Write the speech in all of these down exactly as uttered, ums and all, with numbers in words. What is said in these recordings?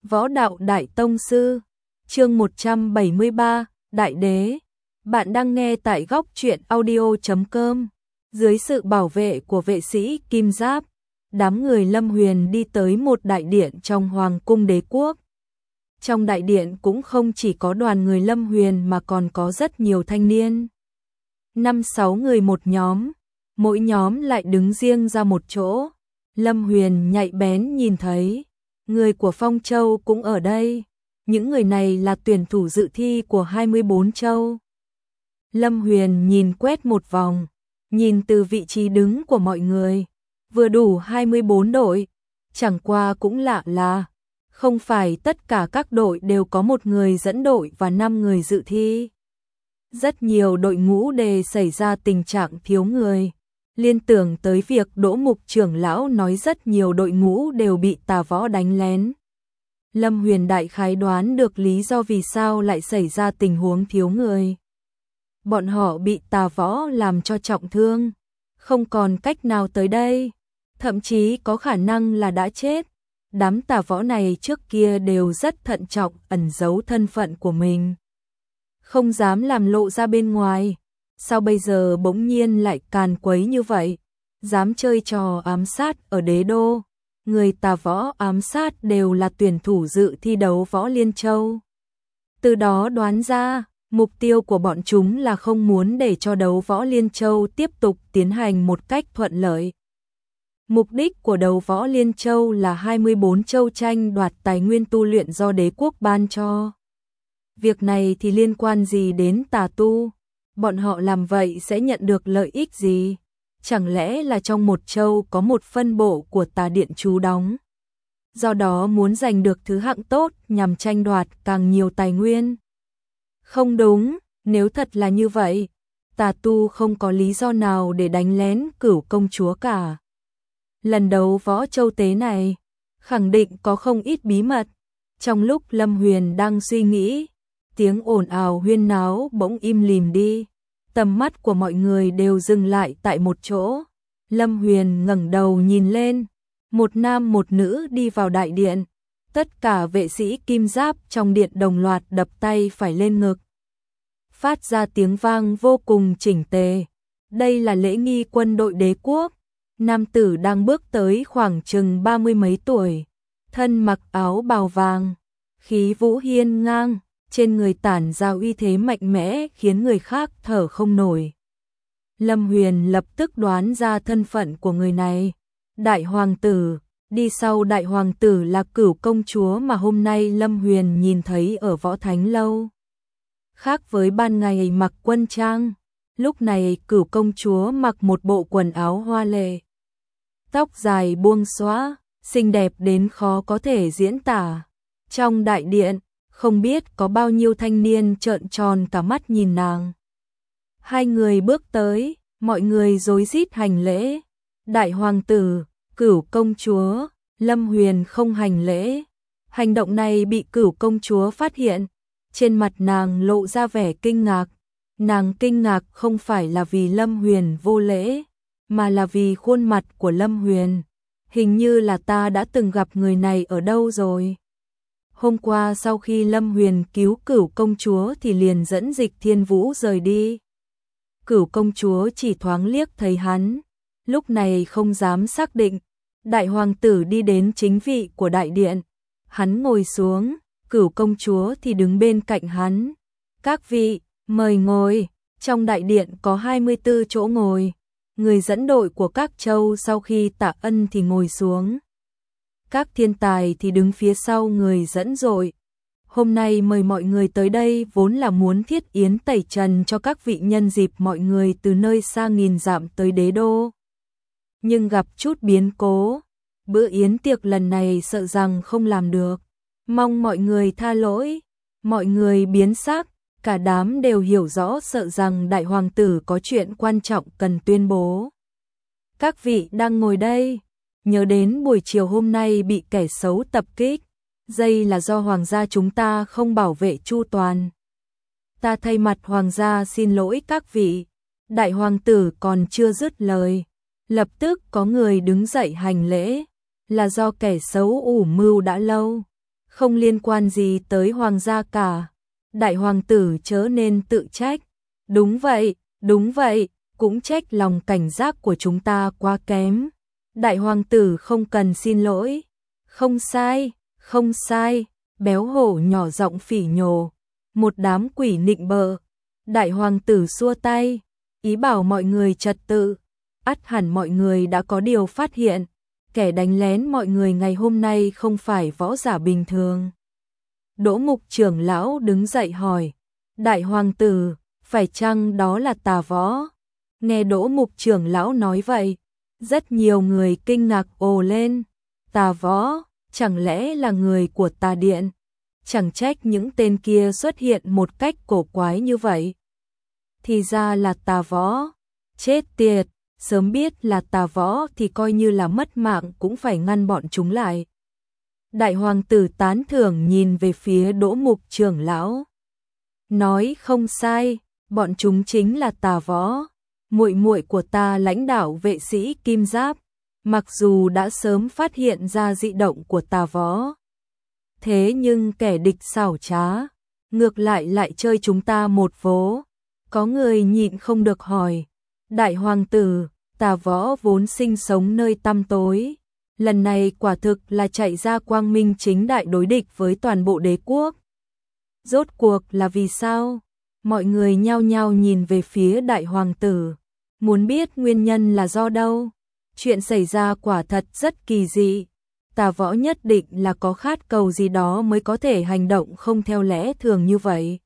Võ đạo đại tông sư, chương một trăm bảy mươi ba, Đại đế. Bạn đang nghe tại góc truyện audio chấm com. Dưới sự bảo vệ của vệ sĩ Kim Giáp, đám người Lâm Huyền đi tới một đại điện trong Hoàng cung đế quốc. Trong đại điện cũng không chỉ có đoàn người Lâm Huyền mà còn có rất nhiều thanh niên. Năm sáu người một nhóm, mỗi nhóm lại đứng riêng ra một chỗ. Lâm Huyền nhạy bén nhìn thấy, người của Phong Châu cũng ở đây. Những người này là tuyển thủ dự thi của hai mươi bốn châu. Lâm Huyền nhìn quét một vòng, nhìn từ vị trí đứng của mọi người, vừa đủ hai mươi bốn đội. Chẳng qua cũng lạ là, không phải tất cả các đội đều có một người dẫn đội và năm người dự thi. Rất nhiều đội ngũ đều xảy ra tình trạng thiếu người. Liên tưởng tới việc Đỗ Mục trưởng lão nói rất nhiều đội ngũ đều bị Tà Võ đánh lén. Lâm Huyền đại khái đoán được lý do vì sao lại xảy ra tình huống thiếu người. Bọn họ bị Tà Võ làm cho trọng thương, không còn cách nào tới đây, thậm chí có khả năng là đã chết. Đám Tà Võ này trước kia đều rất thận trọng ẩn giấu thân phận của mình, không dám làm lộ ra bên ngoài. Sao bây giờ bỗng nhiên lại càn quấy như vậy, dám chơi trò ám sát ở đế đô? Người Tà Võ ám sát đều là tuyển thủ dự thi đấu Võ Liên Châu. Từ đó đoán ra, mục tiêu của bọn chúng là không muốn để cho đấu Võ Liên Châu tiếp tục tiến hành một cách thuận lợi. Mục đích của đấu Võ Liên Châu là hai mươi bốn châu tranh đoạt tài nguyên tu luyện do đế quốc ban cho. Việc này thì liên quan gì đến tà tu? Bọn họ làm vậy sẽ nhận được lợi ích gì? Chẳng lẽ là trong một châu có một phân bộ của Tà Điện trú đóng? Do đó muốn giành được thứ hạng tốt nhằm tranh đoạt càng nhiều tài nguyên? Không đúng, nếu thật là như vậy, tà tu không có lý do nào để đánh lén Cửu công chúa cả. Lần đấu Võ Châu tế này, khẳng định có không ít bí mật. Trong lúc Lâm Huyền đang suy nghĩ, tiếng ồn ào huyên náo bỗng im lìm đi. Tầm mắt của mọi người đều dừng lại tại một chỗ. Lâm Huyền ngẩng đầu nhìn lên, một nam một nữ đi vào đại điện. Tất cả vệ sĩ Kim Giáp trong điện đồng loạt đập tay phải lên ngực, phát ra tiếng vang vô cùng chỉnh tề. Đây là lễ nghi quân đội đế quốc. Nam tử đang bước tới khoảng chừng ba mươi mấy tuổi, thân mặc áo bào vàng, khí vũ hiên ngang, trên người tản ra uy thế mạnh mẽ khiến người khác thở không nổi. Lâm Huyền lập tức đoán ra thân phận của người này. Đại hoàng tử, đi sau đại hoàng tử là Cửu công chúa mà hôm nay Lâm Huyền nhìn thấy ở Võ Thánh Lâu. Khác với ban ngày mặc quân trang, lúc này Cửu công chúa mặc một bộ quần áo hoa lệ. Tóc dài buông xõa, xinh đẹp đến khó có thể diễn tả. Trong đại điện, không biết có bao nhiêu thanh niên trợn tròn cả mắt nhìn nàng. Hai người bước tới, mọi người rối rít hành lễ. Đại hoàng tử, Cửu công chúa, Lâm Huyền không hành lễ. Hành động này bị Cửu công chúa phát hiện, trên mặt nàng lộ ra vẻ kinh ngạc. Nàng kinh ngạc không phải là vì Lâm Huyền vô lễ, mà là vì khuôn mặt của Lâm Huyền. Hình như là ta đã từng gặp người này ở đâu rồi. Hôm qua sau khi Lâm Huyền cứu Cửu công chúa thì liền dẫn Dịch Thiên Vũ rời đi. Cửu công chúa chỉ thoáng liếc thấy hắn, lúc này không dám xác định. Đại hoàng tử đi đến chính vị của đại điện, hắn ngồi xuống, Cửu công chúa thì đứng bên cạnh hắn. Các vị, mời ngồi. Trong đại điện có hai mươi tư chỗ ngồi. Người dẫn đội của các châu sau khi tạ ân thì ngồi xuống. Các thiên tài thì đứng phía sau người dẫn đội. Hôm nay mời mọi người tới đây vốn là muốn thiết yến tẩy trần cho các vị nhân dịp mọi người từ nơi xa nghìn dặm tới đế đô. Nhưng gặp chút biến cố, bữa yến tiệc lần này sợ rằng không làm được. Mong mọi người tha lỗi. Mọi người biến sắc, cả đám đều hiểu rõ sợ rằng đại hoàng tử có chuyện quan trọng cần tuyên bố. Các vị đang ngồi đây, nhớ đến buổi chiều hôm nay bị kẻ xấu tập kích, đây là do hoàng gia chúng ta không bảo vệ chu toàn. Ta thay mặt hoàng gia xin lỗi các vị. Đại hoàng tử còn chưa dứt lời, lập tức có người đứng dậy hành lễ, là do kẻ xấu ủ mưu đã lâu. không liên quan gì tới hoàng gia cả. Đại hoàng tử chớ nên tự trách. Đúng vậy, đúng vậy, cũng trách lòng cảnh giác của chúng ta quá kém. Đại hoàng tử không cần xin lỗi. Không sai, không sai, béo hổ nhỏ giọng phỉ nhổ. Một đám quỷ nịnh bợ. Đại hoàng tử xua tay, ý bảo mọi người trật tự. Ắt hẳn mọi người đã có điều phát hiện. Kẻ đánh lén mọi người ngày hôm nay không phải võ giả bình thường. Đỗ Mục trưởng lão đứng dậy hỏi. Đại hoàng tử, phải chăng đó là tà võ? Nghe Đỗ Mục trưởng lão nói vậy, rất nhiều người kinh ngạc ồ lên. Tà võ, chẳng lẽ là người của tà điện? Chẳng trách những tên kia xuất hiện một cách cổ quái như vậy. Thì ra là tà võ. Chết tiệt, sớm biết là tà võ thì coi như là mất mạng cũng phải ngăn bọn chúng lại. Đại hoàng tử tán thưởng nhìn về phía Đỗ Mục trưởng lão. Nói không sai, bọn chúng chính là tà võ. Muội muội của ta lãnh đạo vệ sĩ Kim Giáp, mặc dù đã sớm phát hiện ra dị động của tà võ. Thế nhưng kẻ địch xảo trá, ngược lại lại chơi chúng ta một vố. Có người nhịn không được hỏi. Đại hoàng tử, tà võ vốn sinh sống nơi tăm tối. Lần này quả thực là chạy ra quang minh chính đại đối địch với toàn bộ đế quốc. Rốt cuộc là vì sao? Mọi người nhao nhao nhìn về phía đại hoàng tử. Muốn biết nguyên nhân là do đâu? Chuyện xảy ra quả thật rất kỳ dị. Tà võ nhất định là có khát cầu gì đó mới có thể hành động không theo lẽ thường như vậy.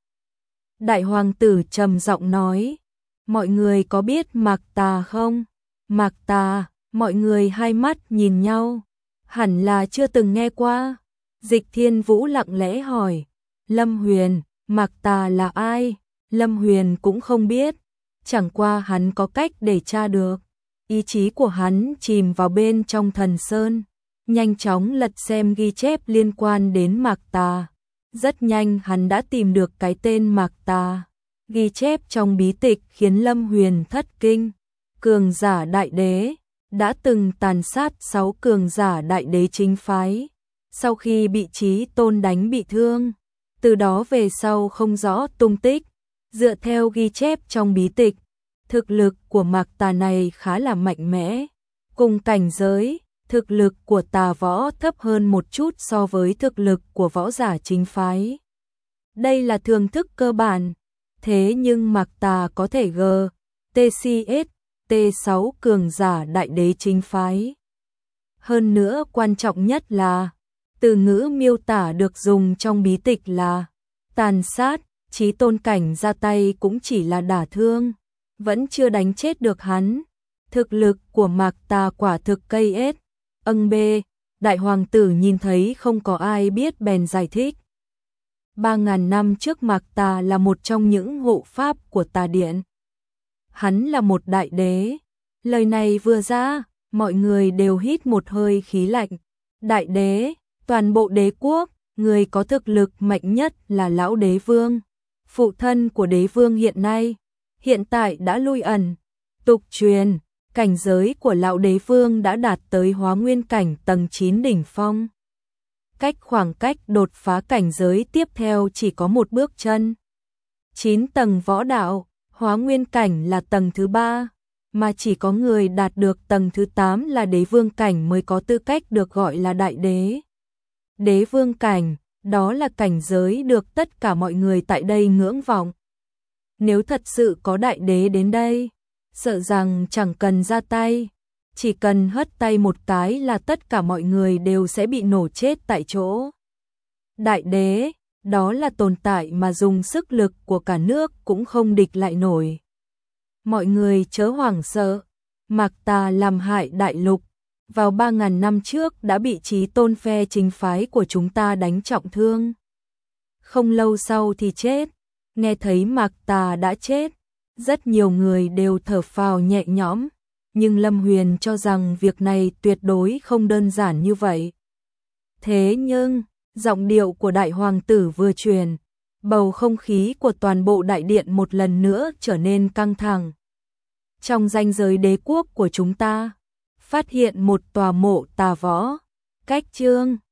Đại hoàng tử trầm giọng nói. Mọi người có biết Mạc Tà không? Mạc Tà, mọi người hai mắt nhìn nhau. Hẳn là chưa từng nghe qua. Dịch Thiên Vũ lặng lẽ hỏi. Lâm Huyền, Mạc Tà là ai? Lâm Huyền cũng không biết. Chẳng qua hắn có cách để tra được. Ý chí của hắn chìm vào bên trong thần sơn. Nhanh chóng lật xem ghi chép liên quan đến Mạc Tà. Rất nhanh hắn đã tìm được cái tên Mạc Tà. Ghi chép trong bí tịch khiến Lâm Huyền thất kinh. Cường giả đại đế đã từng tàn sát sáu cường giả đại đế chính phái. Sau khi bị Chí Tôn đánh bị thương, từ đó về sau không rõ tung tích. Dựa theo ghi chép trong bí tịch, thực lực của Mạc Tà này khá là mạnh mẽ. Cùng cảnh giới, thực lực của tà võ thấp hơn một chút so với thực lực của võ giả chính phái. Đây là thường thức cơ bản. Thế nhưng Mạc Tà có thể G, tê xê ét, T sáu cường giả đại đế chính phái. Hơn nữa quan trọng nhất là, từ ngữ miêu tả được dùng trong bí tịch là tàn sát. Chí Tôn cảnh ra tay cũng chỉ là đả thương, vẫn chưa đánh chết được hắn. Thực lực của Mạc Tà quả thực cây ết. Âng bê, đại hoàng tử nhìn thấy không có ai biết bèn giải thích. Ba ngàn năm trước Mạc Tà là một trong những hộ pháp của tà điện. Hắn là một đại đế. Lời này vừa ra, mọi người đều hít một hơi khí lạnh. Đại đế, toàn bộ đế quốc, người có thực lực mạnh nhất là lão đế vương. Phụ thân của đế vương hiện nay, hiện tại đã lui ẩn. Tục truyền, cảnh giới của lão đế vương đã đạt tới hóa nguyên cảnh tầng chín đỉnh phong. Cách khoảng cách đột phá cảnh giới tiếp theo chỉ có một bước chân. chín tầng võ đạo, hóa nguyên cảnh là tầng thứ ba, mà chỉ có người đạt được tầng thứ tám là đế vương cảnh mới có tư cách được gọi là đại đế. Đế vương cảnh, đó là cảnh giới được tất cả mọi người tại đây ngưỡng vọng. Nếu thật sự có đại đế đến đây, sợ rằng chẳng cần ra tay, chỉ cần hất tay một cái là tất cả mọi người đều sẽ bị nổ chết tại chỗ. Đại đế, đó là tồn tại mà dùng sức lực của cả nước cũng không địch lại nổi. Mọi người chớ hoảng sợ, Mạc Tà làm hại đại lục, vào ba ngàn năm trước đã bị Chí Tôn phe chính phái của chúng ta đánh trọng thương. Không lâu sau thì chết. Nghe thấy Mạc Tà đã chết, rất nhiều người đều thở phào nhẹ nhõm, nhưng Lâm Huyền cho rằng việc này tuyệt đối không đơn giản như vậy. Thế nhưng, giọng điệu của đại hoàng tử vừa truyền, bầu không khí của toàn bộ đại điện một lần nữa trở nên căng thẳng. Trong ranh giới đế quốc của chúng ta, phát hiện một tòa mộ tà võ, cách Chương